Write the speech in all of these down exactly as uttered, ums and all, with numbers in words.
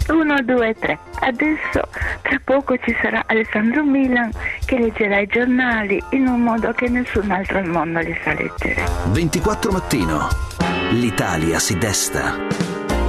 uno, due, tre. Adesso tra poco ci sarà Alessandro Milan che leggerà i giornali in un modo che nessun altro al mondo li sa leggere. ventiquattro Mattino. L'Italia si desta.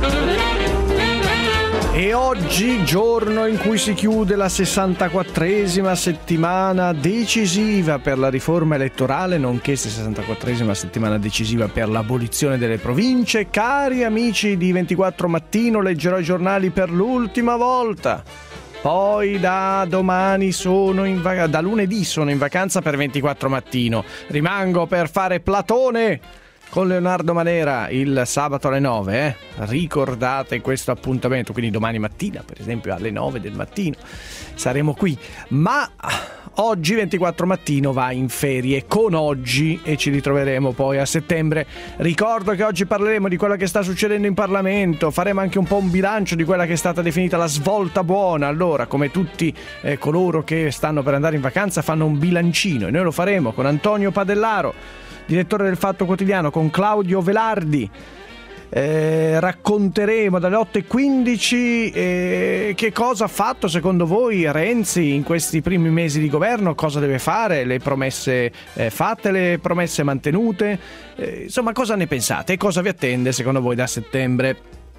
E oggi, giorno in cui si chiude la sessantaquattresima settimana decisiva per la riforma elettorale, nonché sessantaquattresima settimana decisiva per l'abolizione delle province, cari amici di ventiquattro Mattino, leggerò i giornali per l'ultima volta. Poi da domani sono in vacanza, da lunedì sono in vacanza per ventiquattro Mattino. Rimango per fare Platone con Leonardo Manera il sabato alle nove, eh? Ricordate questo appuntamento, quindi domani mattina, per esempio alle nove del mattino, saremo qui. Ma oggi ventiquattro Mattino va in ferie con oggi e ci ritroveremo poi a settembre. Ricordo che oggi parleremo di quello che sta succedendo in Parlamento, faremo anche un po' un bilancio di quella che è stata definita la svolta buona. Allora, come tutti eh, coloro che stanno per andare in vacanza fanno un bilancino, e noi lo faremo con Antonio Padellaro, direttore del Fatto Quotidiano, con Claudio Velardi. Eh, racconteremo dalle otto e quindici eh, che cosa ha fatto secondo voi Renzi in questi primi mesi di governo, cosa deve fare, le promesse eh, fatte, le promesse mantenute, eh, insomma cosa ne pensate e cosa vi attende secondo voi da settembre.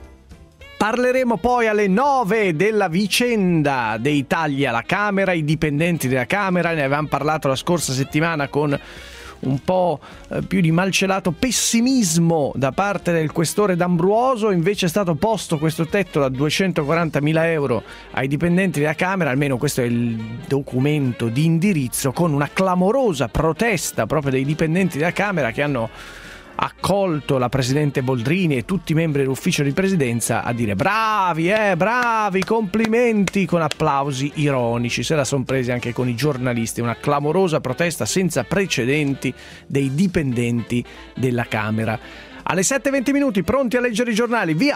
Parleremo poi alle nove della vicenda dei tagli alla Camera, i dipendenti della Camera, ne avevamo parlato la scorsa settimana con un po' più di malcelato pessimismo da parte del questore D'Ambruoso. Invece è stato posto questo tetto da duecentoquarantamila euro ai dipendenti della Camera, almeno questo è il documento di indirizzo, con una clamorosa protesta proprio dei dipendenti della Camera che hanno accolto la presidente Boldrini e tutti i membri dell'ufficio di presidenza a dire bravi, eh, bravi, complimenti, con applausi ironici. Se la son presi anche con i giornalisti, una clamorosa protesta senza precedenti dei dipendenti della Camera. Alle sette e venti minuti, pronti a leggere i giornali, via!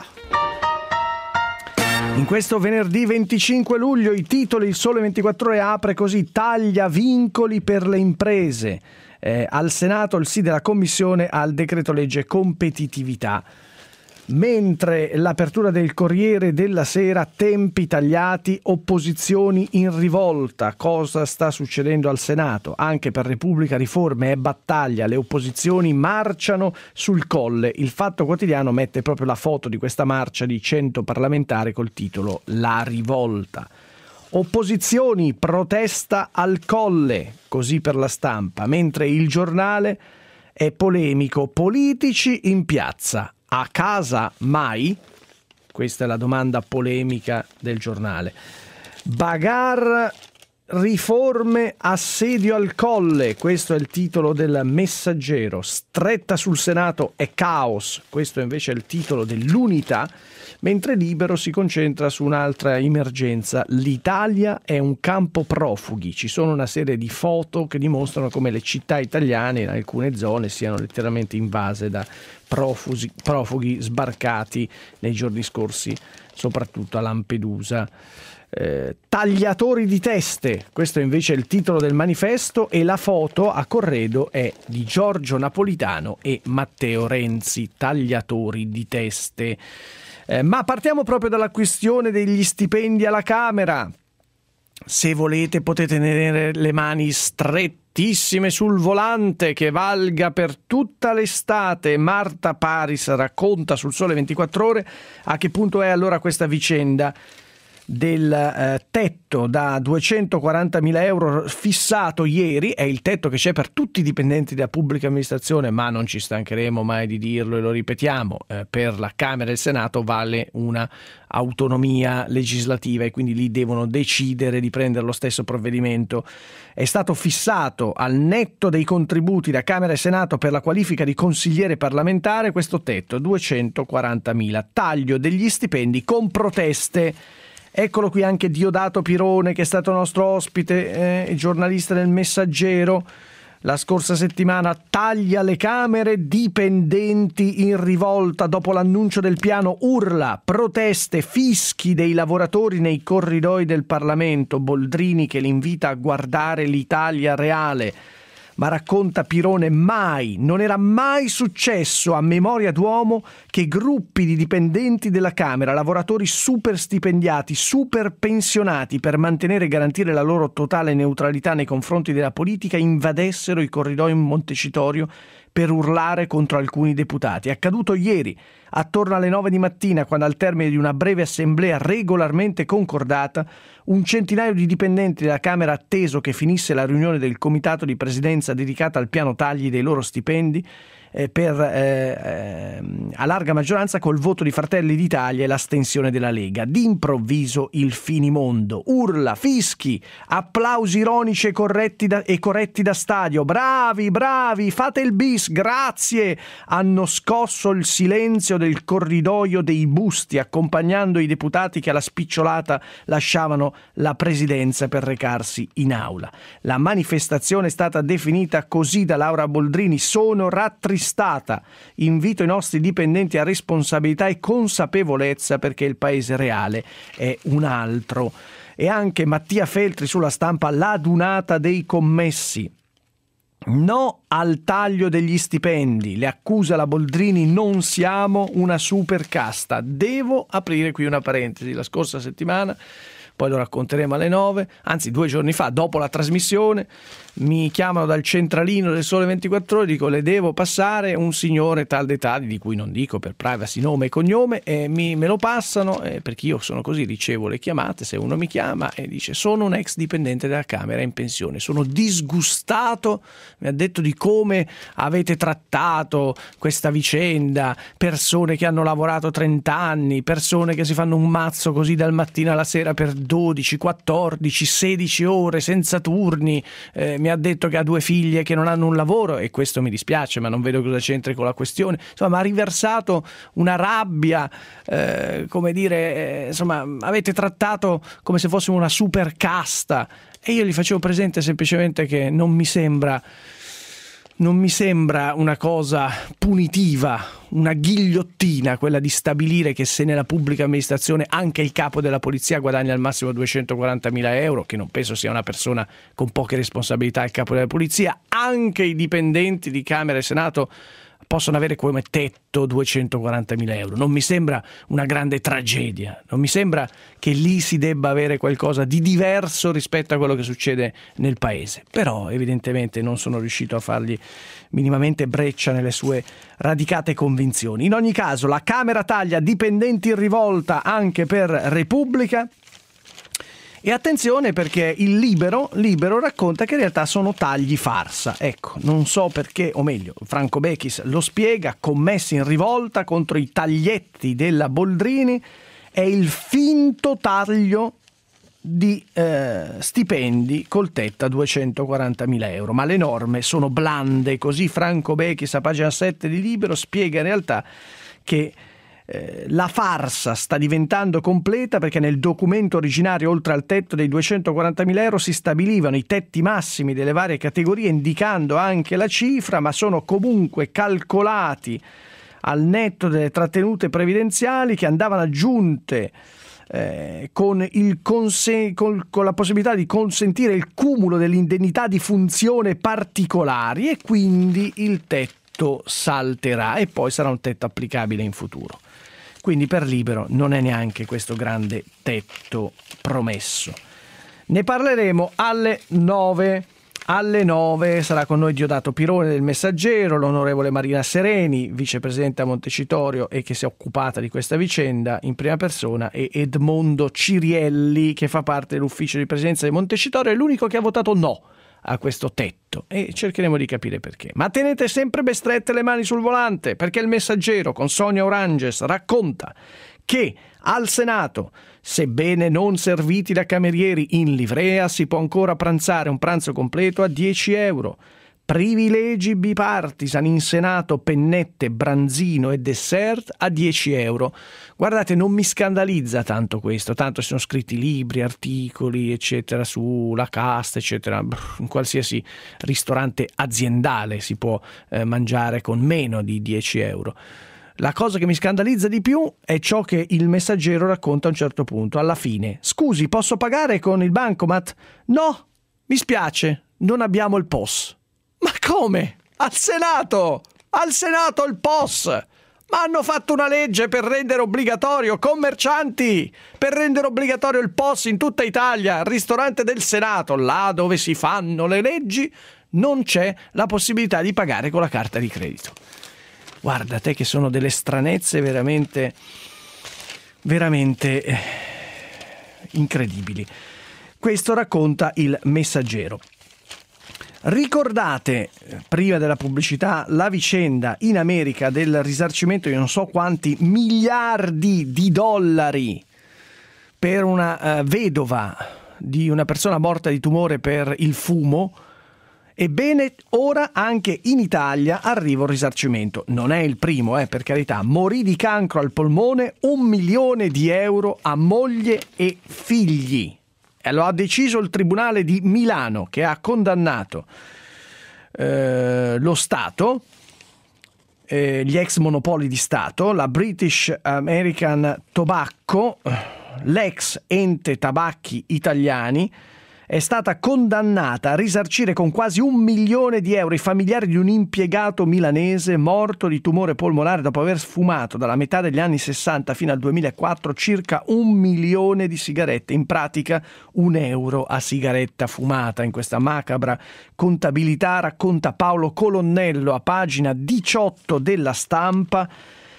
In questo venerdì venticinque luglio i titoli. Il Sole ventiquattro Ore apre così: taglia vincoli per le imprese. Eh, al Senato il sì della Commissione al decreto legge competitività. Mentre l'apertura del Corriere della Sera, tempi tagliati, opposizioni in rivolta. Cosa sta succedendo al Senato? Anche per Repubblica riforme e battaglia, le opposizioni marciano sul Colle. Il Fatto Quotidiano mette proprio la foto di questa marcia di cento parlamentari col titolo La rivolta. Opposizioni, protesta al Colle, così per La Stampa, mentre Il Giornale è polemico, politici in piazza, a casa mai? Questa è la domanda polemica del Giornale. Bagar, riforme, assedio al Colle, questo è il titolo del Messaggero. Stretta sul Senato è caos, questo invece è il titolo dell'Unità. Mentre Libero si concentra su un'altra emergenza. L'Italia è un campo profughi. Ci sono una serie di foto che dimostrano come le città italiane in alcune zone siano letteralmente invase da profughi, profughi sbarcati nei giorni scorsi, soprattutto a Lampedusa. Eh, tagliatori di teste, questo invece è il titolo del Manifesto, e la foto a corredo è di Giorgio Napolitano e Matteo Renzi. Tagliatori di teste. Eh, ma partiamo proprio dalla questione degli stipendi alla Camera. Se volete potete tenere le mani strettissime sul volante, che valga per tutta l'estate. Marta Paris racconta sul Sole ventiquattro Ore a che punto è allora questa vicenda del eh, tetto da duecentoquarantamila euro fissato ieri. È il tetto che c'è per tutti i dipendenti della pubblica amministrazione, ma non ci stancheremo mai di dirlo e lo ripetiamo, eh, per la Camera e il Senato vale una autonomia legislativa e quindi lì devono decidere di prendere lo stesso provvedimento. È stato fissato al netto dei contributi da Camera e Senato per la qualifica di consigliere parlamentare questo tetto, duecentoquarantamila. Taglio degli stipendi con proteste. Eccolo qui anche Diodato Pirone, che è stato nostro ospite, eh, giornalista del Messaggero. La scorsa settimana: taglia le Camere, dipendenti in rivolta dopo l'annuncio del piano, urla, proteste, fischi dei lavoratori nei corridoi del Parlamento. Boldrini che li invita a guardare l'Italia reale. ma racconta Pirone mai, non era mai successo a memoria d'uomo che gruppi di dipendenti della Camera, lavoratori super stipendiati, super pensionati per mantenere e garantire la loro totale neutralità nei confronti della politica, invadessero i corridoi in Montecitorio per urlare contro alcuni deputati. È accaduto ieri, attorno alle nove di mattina, quando al termine di una breve assemblea regolarmente concordata, un centinaio di dipendenti della Camera, atteso che finisse la riunione del comitato di presidenza dedicata al piano tagli dei loro stipendi, eh, per eh, eh, a larga maggioranza col voto di Fratelli d'Italia e l'astensione della Lega. D'improvviso il finimondo, urla, fischi, applausi ironici e corretti da, e corretti da stadio. Bravi, bravi, fate il bis, grazie! Hanno scosso il silenzio del corridoio dei busti, accompagnando i deputati che alla spicciolata lasciavano la presidenza per recarsi in aula. La manifestazione è stata definita così da Laura Boldrini: sono rattristata. Invito i nostri dipendenti a responsabilità e consapevolezza, perché il paese reale è un altro. E anche Mattia Feltri sulla Stampa: l'adunata dei commessi. No al taglio degli stipendi, le accusa la Boldrini, non siamo una super casta. Devo aprire qui una parentesi: la scorsa settimana, poi lo racconteremo alle nove, anzi due giorni fa, dopo la trasmissione, mi chiamano dal centralino del Sole ventiquattro Ore, dico le devo passare un signore tal dei tali, di cui non dico per privacy nome e cognome, e mi, me lo passano, eh, perché io sono così, ricevo le chiamate, se uno mi chiama e dice sono un ex dipendente della Camera in pensione, sono disgustato, mi ha detto di come avete trattato questa vicenda, persone che hanno lavorato trenta anni, persone che si fanno un mazzo così dal mattino alla sera per dodici, quattordici, sedici ore senza turni, eh, mi ha detto che ha due figlie che non hanno un lavoro, e questo mi dispiace, ma non vedo cosa c'entri con la questione. Insomma, mi ha riversato una rabbia, eh, come dire, eh, insomma, avete trattato come se fossimo una super casta, e io gli facevo presente semplicemente che non mi sembra non mi sembra una cosa punitiva, una ghigliottina, quella di stabilire che se nella pubblica amministrazione anche il capo della polizia guadagna al massimo duecentoquarantamila euro, che non penso sia una persona con poche responsabilità il capo della polizia, anche i dipendenti di Camera e Senato possono avere come tetto duecentoquarantamila euro. Non mi sembra una grande tragedia, non mi sembra che lì si debba avere qualcosa di diverso rispetto a quello che succede nel paese. Però evidentemente non sono riuscito a fargli minimamente breccia nelle sue radicate convinzioni. In ogni caso, la Camera taglia, dipendenti in rivolta anche per Repubblica. E attenzione, perché il Libero, Libero racconta che in realtà sono tagli farsa. Ecco, non so perché, o meglio, Franco Bechis lo spiega: commessi in rivolta contro i taglietti della Boldrini, è il finto taglio di eh, stipendi col tetto a duecentoquarantamila euro. Ma le norme sono blande, così Franco Bechis a pagina sette di Libero spiega in realtà che la farsa sta diventando completa, perché nel documento originario, oltre al tetto dei duecentoquarantamila euro, si stabilivano i tetti massimi delle varie categorie, indicando anche la cifra, ma sono comunque calcolati al netto delle trattenute previdenziali, che andavano aggiunte eh, con, il consen- con, con la possibilità di consentire il cumulo delle indennità di funzione particolari, e quindi il tetto salterà e poi sarà un tetto applicabile in futuro. Quindi per Libero non è neanche questo grande tetto promesso. Ne parleremo alle nove. Alle nove sarà con noi Diodato Pirone del Messaggero, l'onorevole Marina Sereni, vicepresidente a Montecitorio e che si è occupata di questa vicenda in prima persona, e Edmondo Cirielli, che fa parte dell'ufficio di presidenza di Montecitorio, è l'unico che ha votato no a questo tetto, e cercheremo di capire perché. Ma tenete sempre ben strette le mani sul volante, perché il Messaggero con Sonia Oranges racconta che al Senato, sebbene non serviti da camerieri in livrea, si può ancora pranzare un pranzo completo a dieci euro. Privilegi bipartisan in Senato, pennette, branzino e dessert a dieci euro. Guardate, non mi scandalizza tanto questo, tanto ci sono scritti libri, articoli, eccetera, sulla casta, eccetera. In qualsiasi ristorante aziendale si può eh, mangiare con meno di dieci euro. La cosa che mi scandalizza di più è ciò che il Messaggero racconta a un certo punto, alla fine. Scusi, posso pagare con il bancomat? No, mi spiace, non abbiamo il P O S. Ma come? Al Senato! Al Senato il P O S! Ma hanno fatto una legge per rendere obbligatorio, commercianti, per rendere obbligatorio il P O S in tutta Italia, al ristorante del Senato, là dove si fanno le leggi, non c'è la possibilità di pagare con la carta di credito. Guarda te che sono delle stranezze veramente, veramente eh, incredibili. Questo racconta il Messaggero. Ricordate, prima della pubblicità, la vicenda in America del risarcimento di non so quanti miliardi di dollari per una uh, vedova di una persona morta di tumore per il fumo? Ebbene, ora anche in Italia arriva un risarcimento. Non è il primo, eh, per carità. Morì di cancro al polmone, un milione di euro a moglie e figli. E lo ha deciso il Tribunale di Milano, che ha condannato eh, lo Stato, eh, gli ex monopoli di Stato, la British American Tobacco, l'ex ente tabacchi italiani, è stata condannata a risarcire con quasi un milione di euro i familiari di un impiegato milanese morto di tumore polmonare dopo aver fumato dalla metà degli anni sessanta fino al duemilaquattro circa un milione di sigarette, in pratica un euro a sigaretta fumata. In questa macabra contabilità, racconta Paolo Colonnello a pagina diciotto della Stampa.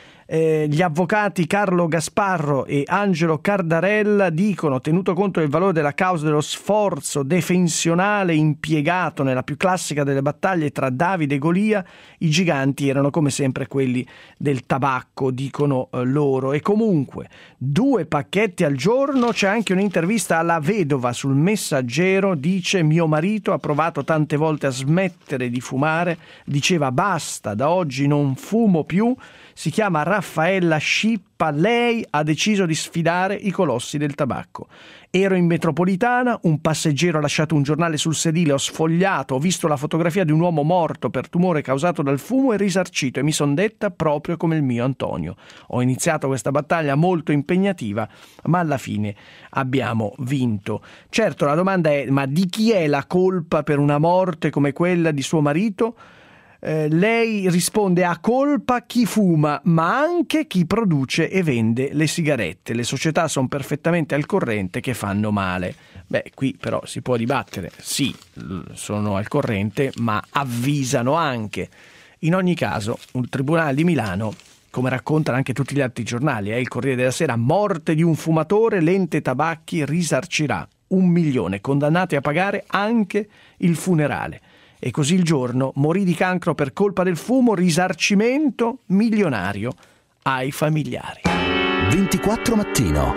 Eh, gli avvocati Carlo Gasparro e Angelo Cardarella dicono: tenuto conto del valore della causa, dello sforzo defensionale impiegato nella più classica delle battaglie tra Davide e Golia, i giganti erano come sempre quelli del tabacco, dicono eh, loro. E comunque due pacchetti al giorno. C'è anche un'intervista alla vedova sul Messaggero, dice: mio marito ha provato tante volte a smettere di fumare, diceva basta, da oggi non fumo più. Si chiama Raffaella Scippa, lei ha deciso di sfidare i colossi del tabacco. Ero in metropolitana, un passeggero ha lasciato un giornale sul sedile, ho sfogliato, ho visto la fotografia di un uomo morto per tumore causato dal fumo e risarcito e mi son detta proprio come il mio Antonio. Ho iniziato questa battaglia molto impegnativa, ma alla fine abbiamo vinto. Certo, la domanda è: ma di chi è la colpa per una morte come quella di suo marito? Eh, lei risponde: a colpa chi fuma, ma anche chi produce e vende le sigarette. Le società sono perfettamente al corrente che fanno male. Beh, qui però si può dibattere. Sì, sono al corrente, ma avvisano anche. In ogni caso, un tribunale di Milano, come raccontano anche tutti gli altri giornali, eh, il Corriere della Sera: morte di un fumatore, l'ente tabacchi risarcirà un milione, condannati a pagare anche il funerale. E così il giorno: morì di cancro per colpa del fumo, risarcimento milionario ai familiari. ventiquattro Mattino.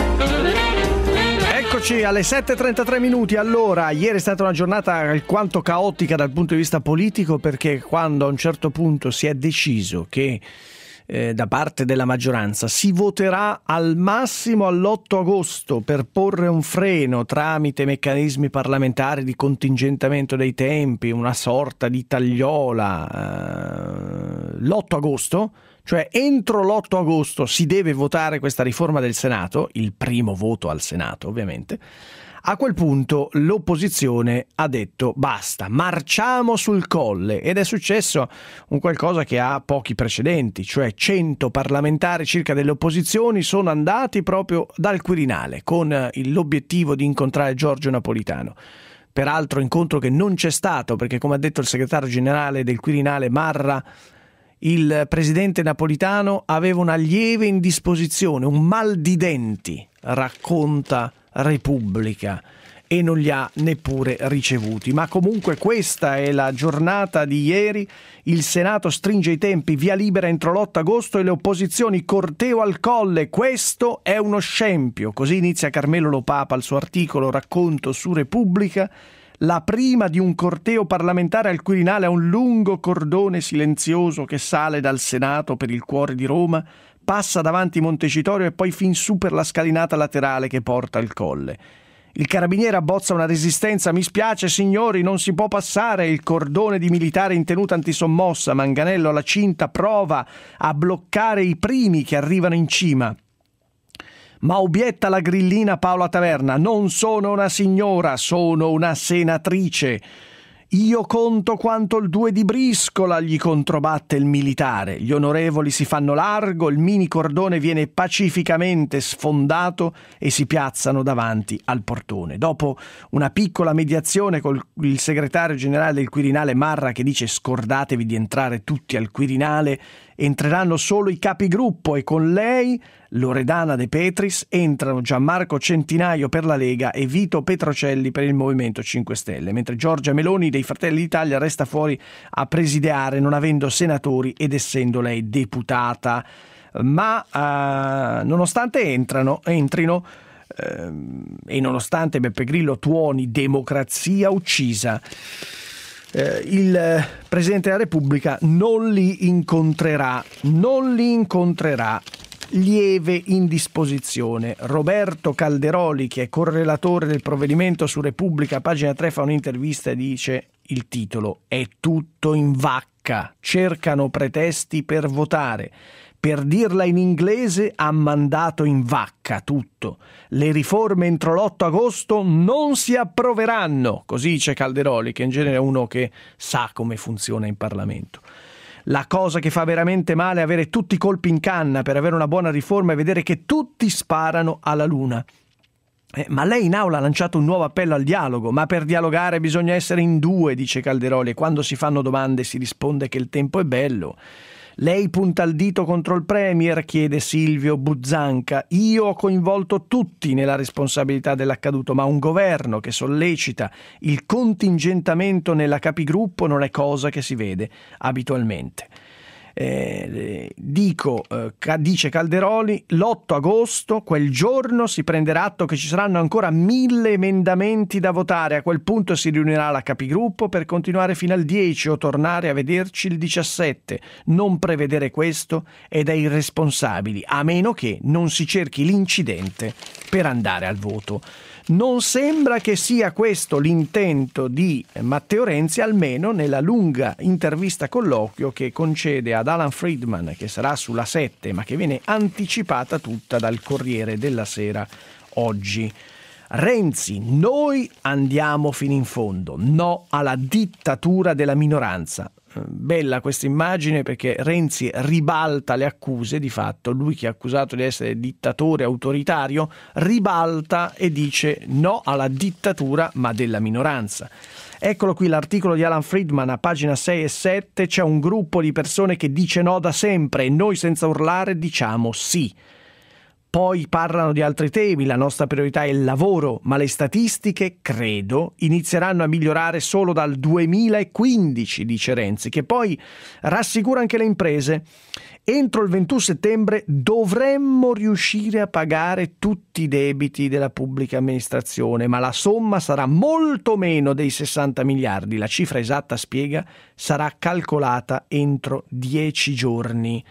Eccoci alle sette e trentatré minuti. Allora, ieri è stata una giornata alquanto caotica dal punto di vista politico, perché quando a un certo punto si è deciso che Eh, da parte della maggioranza si voterà al massimo all'otto agosto per porre un freno tramite meccanismi parlamentari di contingentamento dei tempi, una sorta di tagliola, eh, l'otto agosto, cioè entro l'otto agosto si deve votare questa riforma del Senato, il primo voto al Senato ovviamente. A quel punto l'opposizione ha detto basta, marciamo sul Colle, ed è successo un qualcosa che ha pochi precedenti, cioè cento parlamentari circa delle opposizioni sono andati proprio dal Quirinale con l'obiettivo di incontrare Giorgio Napolitano. Peraltro incontro che non c'è stato, perché come ha detto il segretario generale del Quirinale Marra, il presidente Napolitano aveva una lieve indisposizione, un mal di denti, racconta Repubblica, e non li ha neppure ricevuti. Ma comunque questa è la giornata di ieri. Il Senato stringe i tempi, via libera entro l'otto agosto e le opposizioni corteo al Colle. Questo è uno scempio. Così inizia Carmelo Lopapa il suo articolo racconto su Repubblica. La prima di un corteo parlamentare al Quirinale a un lungo cordone silenzioso che sale dal Senato per il cuore di Roma, passa davanti Montecitorio e poi fin su per la scalinata laterale che porta al Colle. Il carabiniere abbozza una resistenza: mi spiace signori, non si può passare. Il cordone di militari in tenuta antisommossa, Manganello alla cinta, prova a bloccare i primi che arrivano in cima. Ma obietta la grillina Paola Taverna: non sono una signora, sono una senatrice. Io conto quanto il due di briscola, gli controbatte il militare. Gli onorevoli si fanno largo, il mini cordone viene pacificamente sfondato e si piazzano davanti al portone. Dopo una piccola mediazione con il segretario generale del Quirinale Marra, che dice scordatevi di entrare tutti al Quirinale, entreranno solo i capigruppo e con lei Loredana De Petris entrano Gianmarco Centinaio per la Lega e Vito Petrocelli per il Movimento cinque Stelle, mentre Giorgia Meloni dei Fratelli d'Italia resta fuori a presidiare, non avendo senatori ed essendo lei deputata. Ma eh, nonostante entrano, entrino eh, e nonostante Beppe Grillo tuoni democrazia uccisa, Eh, il eh, Presidente della Repubblica non li incontrerà, non li incontrerà. Lieve indisposizione. Roberto Calderoli, che è correlatore del provvedimento su Repubblica, pagina tre, fa un'intervista e dice: il titolo è tutto in vacca, cercano pretesti per votare. Per dirla in inglese, ha mandato in vacca tutto. Le riforme entro l'otto agosto non si approveranno, così dice Calderoli, che in genere è uno che sa come funziona in Parlamento. La cosa che fa veramente male è avere tutti i colpi in canna per avere una buona riforma e vedere che tutti sparano alla luna. Eh, ma lei in aula ha lanciato un nuovo appello al dialogo, ma per dialogare bisogna essere in due, dice Calderoli, e quando si fanno domande si risponde che il tempo è bello. Lei punta il dito contro il Premier, chiede Silvio Buzzanca. Io ho coinvolto tutti nella responsabilità dell'accaduto, ma un governo che sollecita il contingentamento nella capigruppo non è cosa che si vede abitualmente. Eh, dico, eh, dice Calderoli, l'otto agosto, quel giorno si prenderà atto che ci saranno ancora mille emendamenti da votare. A quel punto si riunirà la capigruppo per continuare fino al dieci o tornare a vederci il diciassette. Non prevedere questo è da irresponsabili, a meno che non si cerchi l'incidente per andare al voto. Non sembra che sia questo l'intento di Matteo Renzi, almeno nella lunga intervista colloquio che concede ad Alan Friedman, che sarà sulla sette, ma che viene anticipata tutta dal Corriere della Sera oggi. Renzi, noi andiamo fino in fondo, no alla dittatura della minoranza. Bella questa immagine, perché Renzi ribalta le accuse, di fatto lui che è accusato di essere dittatore autoritario ribalta e dice no alla dittatura ma della minoranza. Eccolo qui l'articolo di Alan Friedman a pagina sei e sette. C'è un gruppo di persone che dice no da sempre e noi senza urlare diciamo sì. Poi parlano di altri temi, la nostra priorità è il lavoro, ma le statistiche, credo, inizieranno a migliorare solo dal duemilaquindici, dice Renzi, che poi rassicura anche le imprese. Entro il ventuno settembre dovremmo riuscire a pagare tutti i debiti della pubblica amministrazione, ma la somma sarà molto meno dei sessanta miliardi. La cifra esatta, spiega, sarà calcolata entro dieci giorni.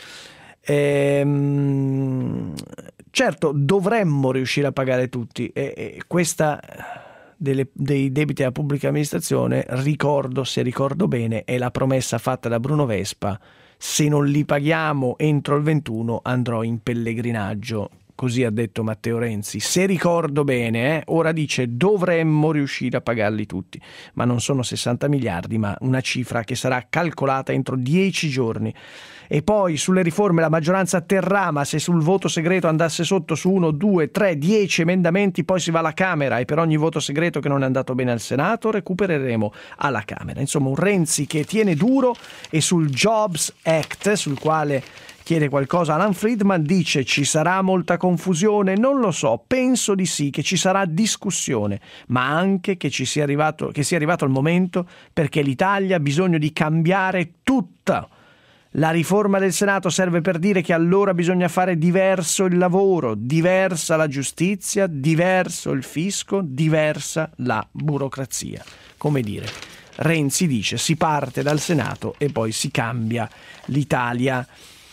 Ehm, certo, dovremmo riuscire a pagare tutti e, e questa delle, dei debiti della pubblica amministrazione, ricordo, se ricordo bene, è la promessa fatta da Bruno Vespa: se non li paghiamo entro il ventuno andrò in pellegrinaggio. Così ha detto Matteo Renzi, se ricordo bene, eh? Ora dice dovremmo riuscire a pagarli tutti, ma non sono sessanta miliardi, ma una cifra che sarà calcolata entro dieci giorni. E poi sulle riforme la maggioranza atterrà, ma se sul voto segreto andasse sotto su uno, due, tre, dieci emendamenti, poi si va alla Camera e per ogni voto segreto che non è andato bene al Senato recupereremo alla Camera. Insomma, un Renzi che tiene duro, e sul Jobs Act, sul quale chiede qualcosa Alan Friedman, dice: ci sarà molta confusione? Non lo so, penso di sì, che ci sarà discussione, ma anche che ci sia arrivato, che sia arrivato il momento, perché l'Italia ha bisogno di cambiare tutto. La riforma del Senato serve per dire che allora bisogna fare diverso il lavoro, diversa la giustizia, diverso il fisco, diversa la burocrazia. Come dire, Renzi dice si parte dal Senato e poi si cambia l'Italia.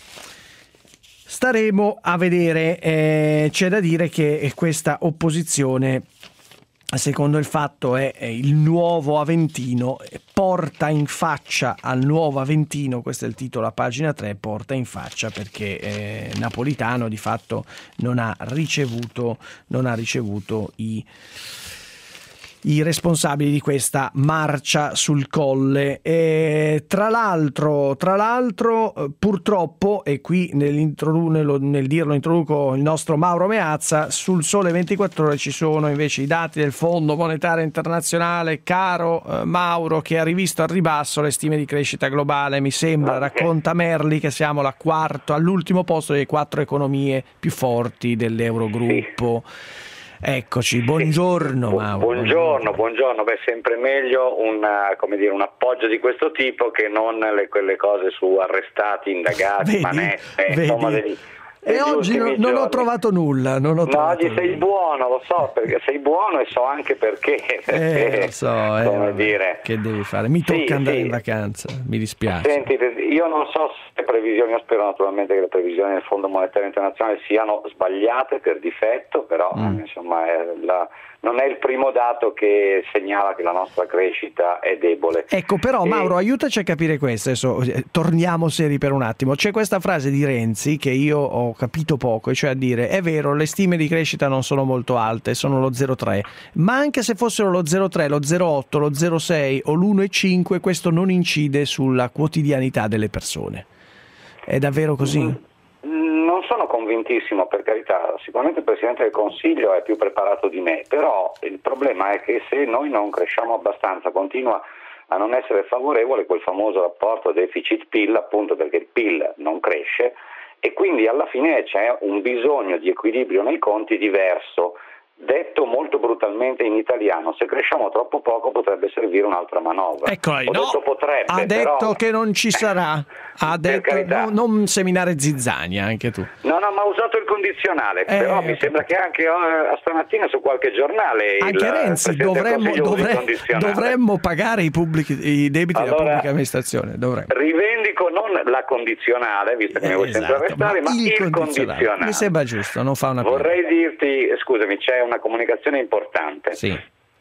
Staremo a vedere. Eh, c'è da dire che questa opposizione, secondo il Fatto, è il nuovo Aventino, porta in faccia al nuovo Aventino, questo è il titolo a pagina tre, porta in faccia perché eh, Napolitano di fatto non ha ricevuto, non ha ricevuto i i responsabili di questa marcia sul colle. E tra l'altro, tra l'altro purtroppo, e qui nel, nel dirlo introduco il nostro Mauro Meazza, sul Sole ventiquattro Ore ci sono invece i dati del Fondo Monetario Internazionale. Caro eh, Mauro, che ha rivisto al ribasso le stime di crescita globale, mi sembra, racconta Merli, che siamo alla quarto, all'ultimo posto delle quattro economie più forti dell'Eurogruppo. Sì. Eccoci, buongiorno sì. Mauro. Buongiorno, buongiorno. Beh, sempre meglio una, come dire, un appoggio di questo tipo che non le, quelle cose su arrestati, indagati, vedi, manette, vedi. insomma degli, E oggi non, non ho trovato nulla. Non ho no, trovato oggi nulla. Sei buono, lo so, perché sei buono e so anche perché. perché eh, lo so, eh, come vabbè, dire. Che devi fare? Mi tocca sì, andare sì. in vacanza, mi dispiace. Senti, io non so se le previsioni, io spero naturalmente che le previsioni del Fondo Monetario Internazionale siano sbagliate per difetto, però mm. insomma è la, non è il primo dato che segnala che la nostra crescita è debole. Ecco, però e... Mauro, aiutaci a capire questo. Adesso torniamo seri per un attimo. C'è questa frase di Renzi che io ho capito poco, cioè a dire: è vero, le stime di crescita non sono molto alte, sono lo zero virgola tre, ma anche se fossero lo zero virgola tre, lo zero virgola otto, lo zero virgola sei o l'uno virgola cinque, questo non incide sulla quotidianità delle persone. È davvero così? Mm, non sono convintissimo, per carità. Sicuramente il Presidente del Consiglio è più preparato di me, però il problema è che se noi non cresciamo abbastanza, continua a non essere favorevole quel famoso rapporto deficit-P I L, appunto perché il P I L non cresce, e quindi alla fine c'è un bisogno di equilibrio nei conti diverso. Detto molto brutalmente in italiano, se cresciamo troppo poco potrebbe servire un'altra manovra. Ecco, Ho no, detto potrebbe, ha detto però... che non ci sarà, ha detto no, non seminare zizzania anche tu. No, no, ma ha usato il condizionale, eh, però mi sembra che anche uh, stamattina su qualche giornale anche il Renzi dovremmo, dovre, dovremmo pagare i, pubblici, i debiti allora, della pubblica amministrazione. Dovremmo. Rivendico non la condizionale, visto che eh, mi vuoi esatto, sempre arrestare, ma, ma il, il condizionale. condizionale. Mi sembra giusto, non fa una Vorrei pena. dirti, scusami, c'è una comunicazione importante. Sì.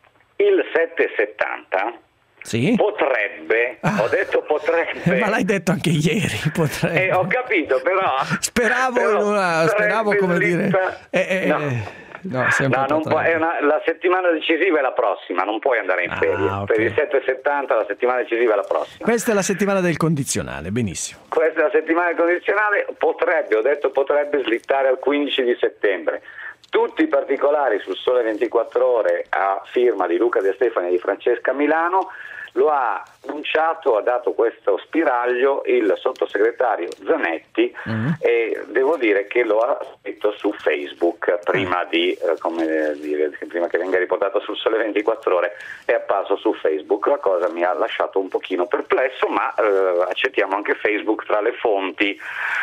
Il sette virgola settanta sì? potrebbe, ah. ho detto potrebbe. Ma l'hai detto anche ieri, potrebbe. Eh, ho capito, però. Speravo, però in una, speravo come dire. Eh, eh, no. No, no non può, è una, la settimana decisiva è la prossima, non puoi andare in ah, ferie. Okay. Per il sette virgola settanta la settimana decisiva è la prossima. Questa è la settimana del condizionale, benissimo. Questa è la settimana del condizionale, potrebbe, ho detto potrebbe slittare al quindici di settembre. Tutti i particolari sul Sole ventiquattro Ore a firma di Luca De Stefani e di Francesca Milano. Lo ha annunciato, ha dato questo spiraglio il sottosegretario Zanetti mm. e devo dire che lo ha scritto su Facebook prima, di, eh, come dire, prima che venga riportato sul Sole ventiquattro Ore, è apparso su Facebook. La cosa mi ha lasciato un pochino perplesso, ma eh, accettiamo anche Facebook tra le fonti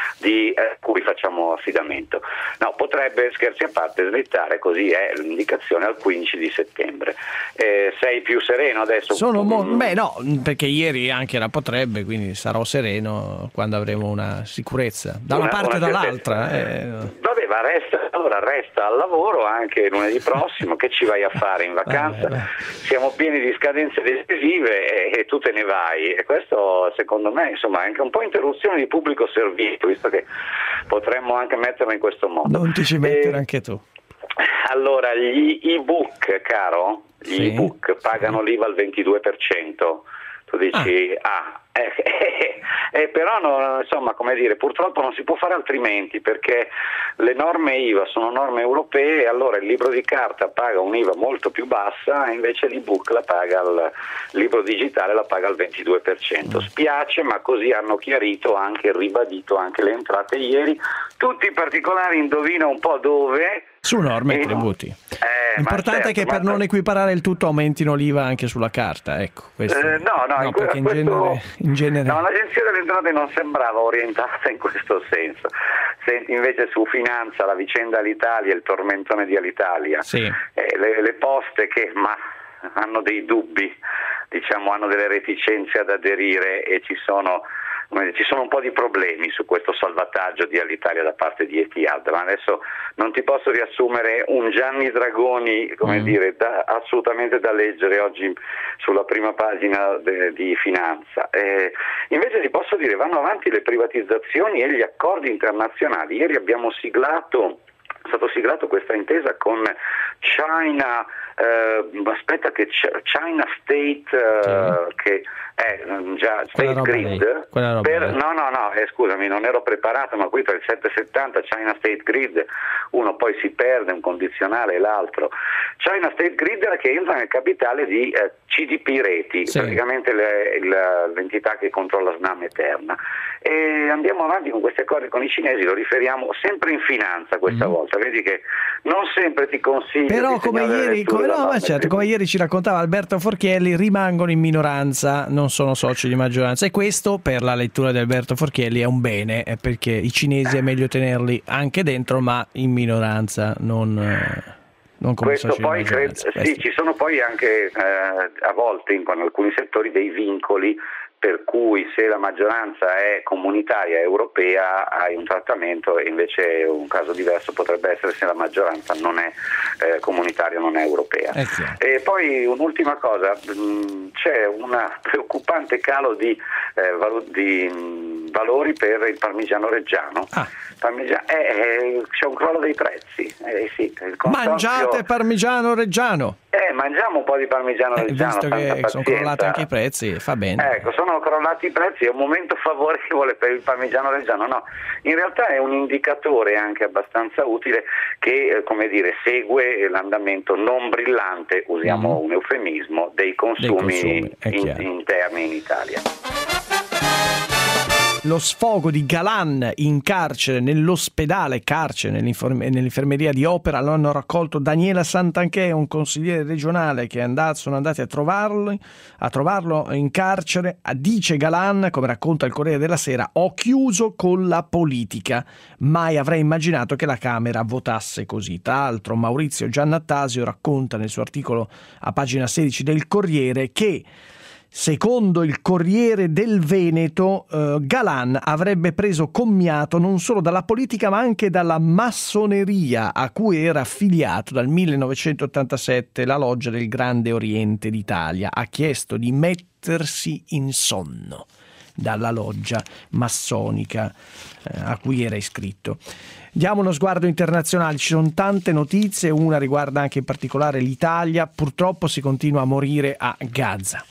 di eh, cui facciamo affidamento. No, potrebbe, scherzi a parte, slittare, così è l'indicazione, al quindici di settembre. Eh, sei più sereno adesso? Sono mo- beh no, perché ieri anche era potrebbe, quindi sarò sereno quando avremo una sicurezza da una, una parte e dall'altra. Eh. Vabbè, ma resta, allora resta al lavoro anche lunedì prossimo, che ci vai a fare in vacanza? Vabbè, siamo pieni di scadenze decisive e, e tu te ne vai, e questo secondo me insomma è anche un po' interruzione di pubblico servizio, visto che potremmo anche metterlo in questo modo. Non ti ci mettere e, anche tu. Allora, gli ebook, caro, gli sì, ebook pagano sì. l'I V A al ventidue per cento. Tu dici, ah, ah eh, eh, eh, però no, insomma, come dire, purtroppo non si può fare altrimenti, perché le norme I V A sono norme europee, e allora il libro di carta paga un'I V A molto più bassa, e invece l'ebook la paga, il libro digitale la paga al ventidue per cento. Spiace, ma così hanno chiarito, anche ribadito anche le entrate ieri. Tutti i particolari, indovina un po' dove? Su norme e tributi. Eh, L'importante certo, è che per non equiparare il tutto aumentino l'I V A anche sulla carta, ecco. Questo. Eh, no, no, no in perché questo, in genere, in genere... No, l'Agenzia delle Entrate non sembrava orientata in questo senso. Senti, invece su finanza, la vicenda Alitalia, il tormentone di Alitalia, sì. eh, le, le poste che ma hanno dei dubbi, diciamo, hanno delle reticenze ad aderire, e ci sono ci sono un po' di problemi su questo salvataggio di Alitalia da parte di Etihad, ma adesso non ti posso riassumere un Gianni Dragoni, come mm. dire, da, assolutamente da leggere oggi sulla prima pagina de, di Finanza. Eh, invece ti posso dire, vanno avanti le privatizzazioni e gli accordi internazionali. Ieri abbiamo siglato stato siglato questa intesa con China, eh, aspetta che China State, eh, sì. che è già State Grid, per, no no no, eh, scusami, non ero preparato, ma qui tra il settecentosettanta China State Grid, uno poi si perde un condizionale e l'altro. China State Grid che entra nel capitale di eh, C D P Reti, sì. praticamente le, le, l'entità che controlla Snam e Terna. E andiamo avanti con questi accordi con i cinesi, lo riferiamo sempre in finanza questa mm. volta, vedi che non sempre ti consiglio. Però come ieri, come, no, ma certo, come ieri ci raccontava Alberto Forchielli, rimangono in minoranza, non sono soci di maggioranza, e questo per la lettura di Alberto Forchielli è un bene, perché i cinesi è meglio tenerli anche dentro ma in minoranza, non... non come questo poi credo, sì, ci sono poi anche eh, a volte in, in alcuni settori dei vincoli, per cui se la maggioranza è comunitaria europea hai un trattamento, e invece un caso diverso potrebbe essere se la maggioranza non è eh, comunitaria, non è europea. Eh sì. E poi un'ultima cosa, mh, c'è un preoccupante calo di, eh, valo, di mh, valori per il parmigiano reggiano. Ah. Parmigiano, eh, eh, c'è un crollo dei prezzi. Eh, sì, il consorzio... Mangiate parmigiano reggiano. Eh, mangiamo un po' di parmigiano eh, reggiano. Visto che sono crollati anche i prezzi, fa bene. Ecco, sono crollati i prezzi, è un momento favorevole per il parmigiano reggiano. No, in realtà è un indicatore anche abbastanza utile che, come dire, segue l'andamento non brillante, usiamo mm. un eufemismo, dei consumi, dei consumi in, interni in Italia. Lo sfogo di Galan in carcere, nell'ospedale carcere, nell'infermeria di Opera, lo hanno raccolto Daniela Santanchè, un consigliere regionale che è andato, sono andati a trovarlo, a trovarlo in carcere. Dice Galan, come racconta il Corriere della Sera, ho chiuso con la politica, mai avrei immaginato che la Camera votasse così. Tra l'altro Maurizio Giannattasio racconta nel suo articolo a pagina sedici del Corriere che secondo il Corriere del Veneto, eh, Galan avrebbe preso commiato non solo dalla politica ma anche dalla massoneria a cui era affiliato dal millenovecentottantasette, la loggia del Grande Oriente d'Italia. Ha chiesto di mettersi in sonno dalla loggia massonica eh, a cui era iscritto. Diamo uno sguardo internazionale, ci sono tante notizie, una riguarda anche in particolare l'Italia, purtroppo si continua a morire a Gaza.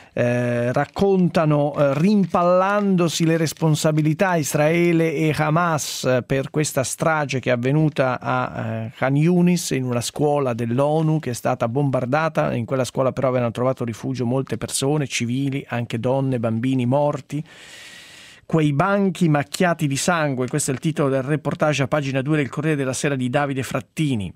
Eh, raccontano eh, rimpallandosi le responsabilità Israele e Hamas eh, per questa strage che è avvenuta a eh, Khan Yunis, in una scuola dell'ONU che è stata bombardata. In quella scuola però avevano trovato rifugio molte persone, civili, anche donne, bambini morti. Quei banchi macchiati di sangue, questo è il titolo del reportage a pagina due del Corriere della Sera di Davide Frattini.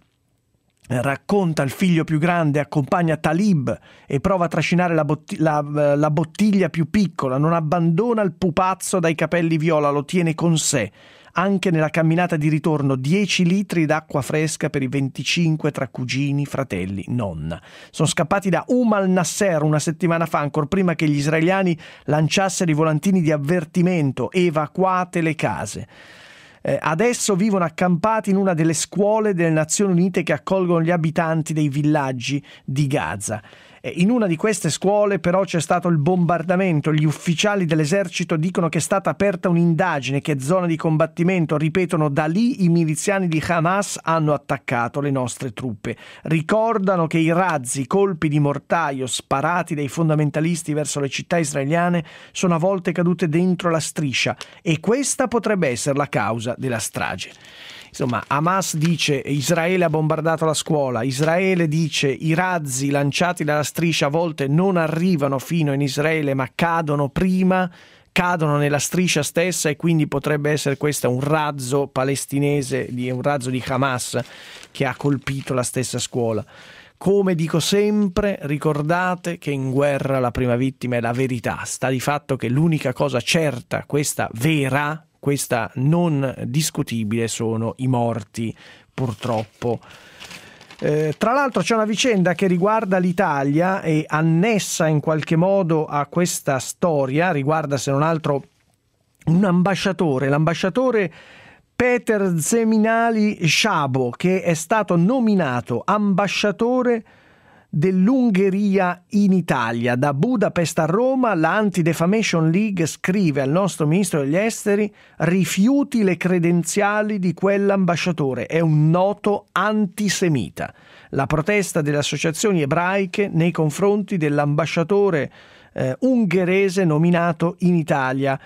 Racconta il figlio più grande, accompagna Talib e prova a trascinare la, botti- la, la bottiglia più piccola, non abbandona il pupazzo dai capelli viola, lo tiene con sé. Anche nella camminata di ritorno dieci litri d'acqua fresca per i venticinque tra cugini, fratelli, nonna. Sono scappati da Umm al-Nasser una settimana fa, ancora prima che gli israeliani lanciassero i volantini di avvertimento, evacuate le case. Eh, adesso vivono accampati in una delle scuole delle Nazioni Unite che accolgono gli abitanti dei villaggi di Gaza. Eh, in una di queste scuole però c'è stato il bombardamento. Gli ufficiali dell'esercito dicono che è stata aperta un'indagine, che è zona di combattimento. Ripetono, da lì i miliziani di Hamas hanno attaccato le nostre truppe. Ricordano che i razzi, colpi di mortaio sparati dai fondamentalisti verso le città israeliane sono a volte cadute dentro la striscia, e questa potrebbe essere la causa della strage. Insomma, Hamas dice Israele ha bombardato la scuola, Israele dice i razzi lanciati dalla striscia a volte non arrivano fino in Israele ma cadono prima, cadono nella striscia stessa, e quindi potrebbe essere questo un razzo palestinese, un razzo di Hamas che ha colpito la stessa scuola. Come dico sempre, ricordate che in guerra la prima vittima è la verità. Sta di fatto che l'unica cosa certa, questa vera, questa non discutibile, sono i morti, purtroppo. Eh, tra l'altro c'è una vicenda che riguarda l'Italia e annessa in qualche modo a questa storia, riguarda se non altro un ambasciatore, l'ambasciatore Peter Zeminali Szabo, che è stato nominato ambasciatore dell'Ungheria in Italia. Da Budapest a Roma la Anti-Defamation League scrive al nostro ministro degli esteri: rifiuti le credenziali di quell'ambasciatore, è un noto antisemita. La protesta delle associazioni ebraiche nei confronti dell'ambasciatore eh, ungherese nominato in Italia.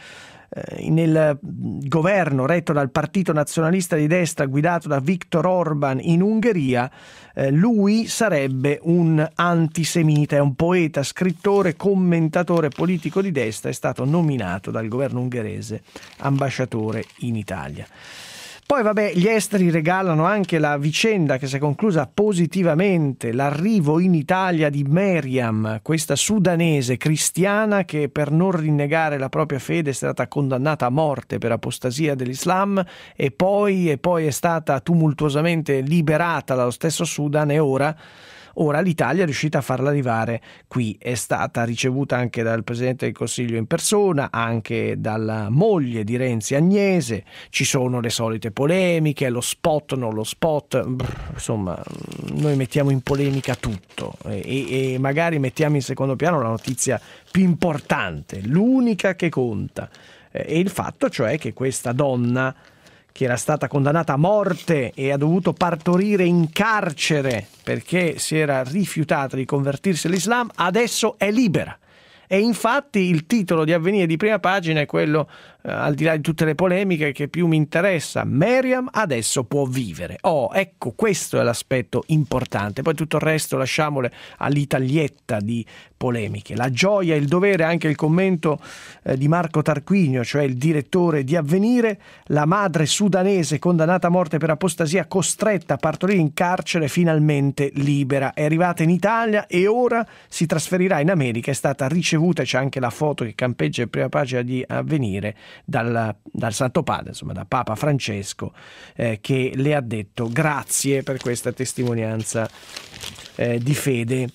Nel governo retto dal partito nazionalista di destra guidato da Viktor Orban in Ungheria, eh, lui sarebbe un antisemita, è un poeta, scrittore, commentatore politico di destra, è stato nominato dal governo ungherese ambasciatore in Italia. Poi vabbè, gli esteri regalano anche la vicenda che si è conclusa positivamente, l'arrivo in Italia di Meriam, questa sudanese cristiana che per non rinnegare la propria fede è stata condannata a morte per apostasia dell'Islam e poi, e poi è stata tumultuosamente liberata dallo stesso Sudan e ora... Ora l'Italia è riuscita a farla arrivare qui, è stata ricevuta anche dal Presidente del Consiglio in persona, anche dalla moglie di Renzi Agnese, ci sono le solite polemiche, lo spot, non lo spot, brr, insomma noi mettiamo in polemica tutto e, e magari mettiamo in secondo piano la notizia più importante, l'unica che conta, e il fatto cioè che questa donna che era stata condannata a morte e ha dovuto partorire in carcere perché si era rifiutata di convertirsi all'Islam, adesso è libera. E infatti il titolo di Avvenire di prima pagina è quello, eh, al di là di tutte le polemiche, che più mi interessa: Meriam adesso può vivere. Oh, ecco, questo è l'aspetto importante. Poi tutto il resto lasciamole all'italietta di polemiche. La gioia e il dovere, anche il commento eh, di Marco Tarquinio, cioè il direttore di Avvenire: la madre sudanese condannata a morte per apostasia, costretta a partorire in carcere, finalmente libera. È arrivata in Italia e ora si trasferirà in America. È stata ricevuta, c'è anche la foto che campeggia in prima pagina di Avvenire, dal, dal Santo Padre, insomma da Papa Francesco, eh, che le ha detto grazie per questa testimonianza eh, di fede.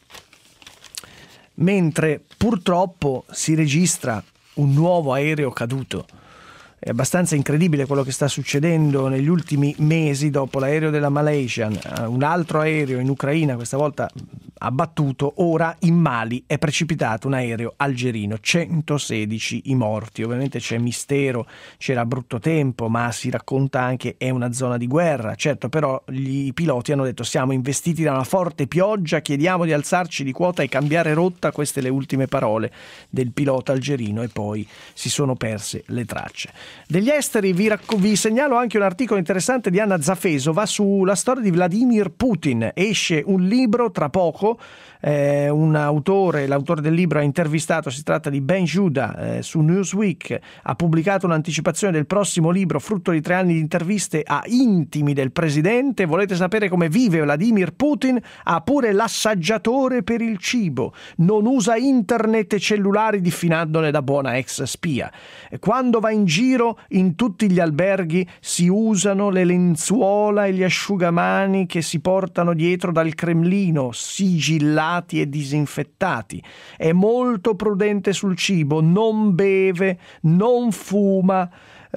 Mentre purtroppo si registra un nuovo aereo caduto. È abbastanza incredibile quello che sta succedendo negli ultimi mesi dopo l'aereo della Malaysian, un altro aereo in Ucraina, questa volta abbattuto, ora in Mali è precipitato un aereo algerino, centosedici i morti. Ovviamente c'è mistero, c'era brutto tempo, ma si racconta anche è una zona di guerra. Certo, però gli piloti hanno detto: siamo investiti da una forte pioggia, chiediamo di alzarci di quota e cambiare rotta. Queste le ultime parole del pilota algerino, e poi si sono perse le tracce. Degli esteri vi, racco- vi segnalo anche un articolo interessante di Anna Zafesova sulla storia di Vladimir Putin. Esce un libro tra poco, eh, un autore, l'autore del libro ha intervistato, si tratta di Ben Judah, eh, su Newsweek, ha pubblicato un'anticipazione del prossimo libro frutto di tre anni di interviste a intimi del presidente. Volete sapere come vive Vladimir Putin? Ha pure l'assaggiatore per il cibo, non usa internet e cellulari diffidandone da buona ex spia. Quando va in giro in tutti gli alberghi si usano le lenzuola e gli asciugamani che si portano dietro dal Cremlino, sigillati e disinfettati. È molto prudente sul cibo, non beve, non fuma,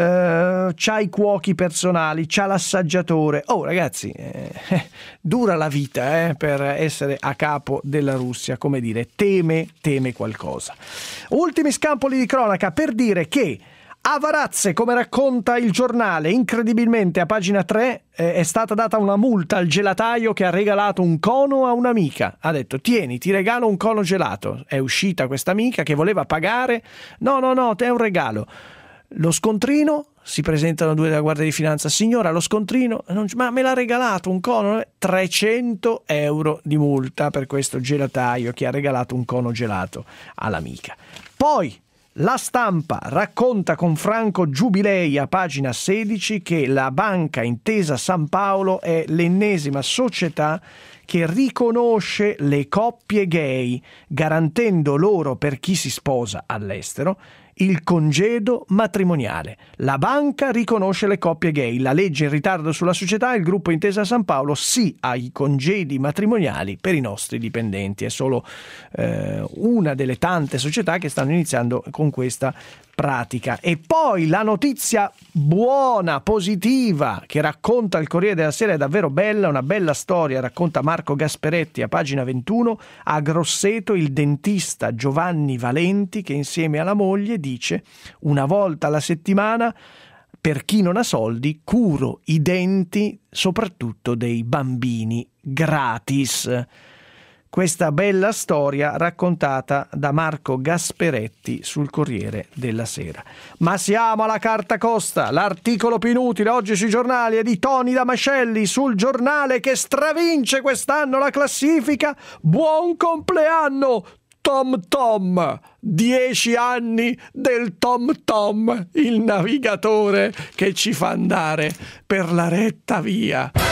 Uh, c'ha i cuochi personali, c'ha l'assaggiatore. Oh ragazzi, eh, dura la vita eh, per essere a capo della Russia, come dire, teme, teme qualcosa. Ultimi scampoli di cronaca per dire che a Varazze, come racconta il giornale, incredibilmente a pagina tre eh, è stata data una multa al gelataio che ha regalato un cono a un'amica. Ha detto: tieni, ti regalo un cono gelato. È uscita questa amica che voleva pagare. No, no, no, te è un regalo. Lo scontrino, si presentano due della Guardia di Finanza: signora, lo scontrino, non, ma me l'ha regalato un cono. Trecento euro di multa per questo gelataio che ha regalato un cono gelato all'amica. Poi La Stampa racconta con Franco Giubilei a pagina sedici che la banca Intesa San Paolo è l'ennesima società che riconosce le coppie gay, garantendo loro, per chi si sposa all'estero, il congedo matrimoniale. La banca riconosce le coppie gay, la legge in ritardo sulla società, il gruppo Intesa San Paolo sì ai congedi matrimoniali per i nostri dipendenti. È solo eh, una delle tante società che stanno iniziando con questa pratica. E poi la notizia buona, positiva, che racconta il Corriere della Sera, è davvero bella, una bella storia, racconta Marco Gasperetti a pagina ventuno. A Grosseto il dentista Giovanni Valenti, che insieme alla moglie dice: una volta alla settimana, per chi non ha soldi, curo i denti soprattutto dei bambini gratis. Questa bella storia raccontata da Marco Gasperetti sul Corriere della Sera. Ma siamo alla carta costa. L'articolo più inutile oggi sui giornali è di Tony Damascelli sul Giornale, che stravince quest'anno la classifica. Buon compleanno Tom Tom, dieci anni del Tom Tom, il navigatore che ci fa andare per la retta via.